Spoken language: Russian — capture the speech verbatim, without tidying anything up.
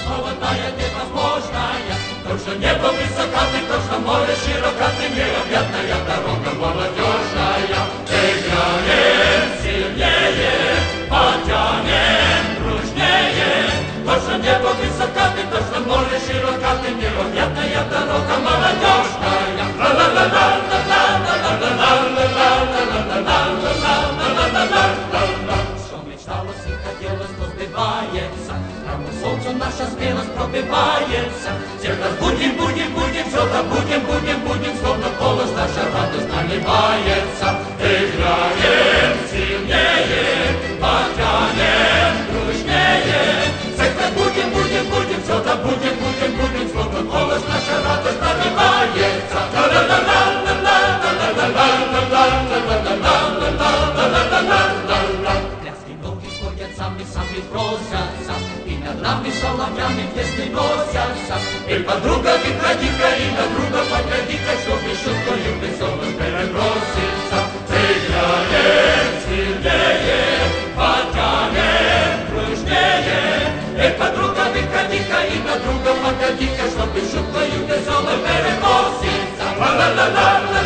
молодая, невозможная. То, что небо высокаты, то, что море широкаты, необъятная дорога молодежная. Играем сильнее, потянем дружнее. То, что небо высокаты, то, что море широкаты, необъятная дорога молодежная. Что мечталось и хотелось, то сбывается. Прямо солнцу наша смелость пробивается. Всех нас будем, будем, будем, все добудем, будем, будем, словно полос наша радость наливается. Играем сильнее, потянем дружнее. Всех нас будем, будем, будем, все добудем, будем, будем, словно полос наша радость наливается. Пляски ноги ходят сами, сами просятся, и над нами соловьями песни носятся. И подруга, выходи-ка, и на друга погоди-ка, чтобы шуткою веселым переброситься. Играем сильнее, потянем дружнее. И подруга, выходи-ка, и на друга погоди-ка, чтобы шуткою веселым переброситься. Ла-ла-ла-ла-ла.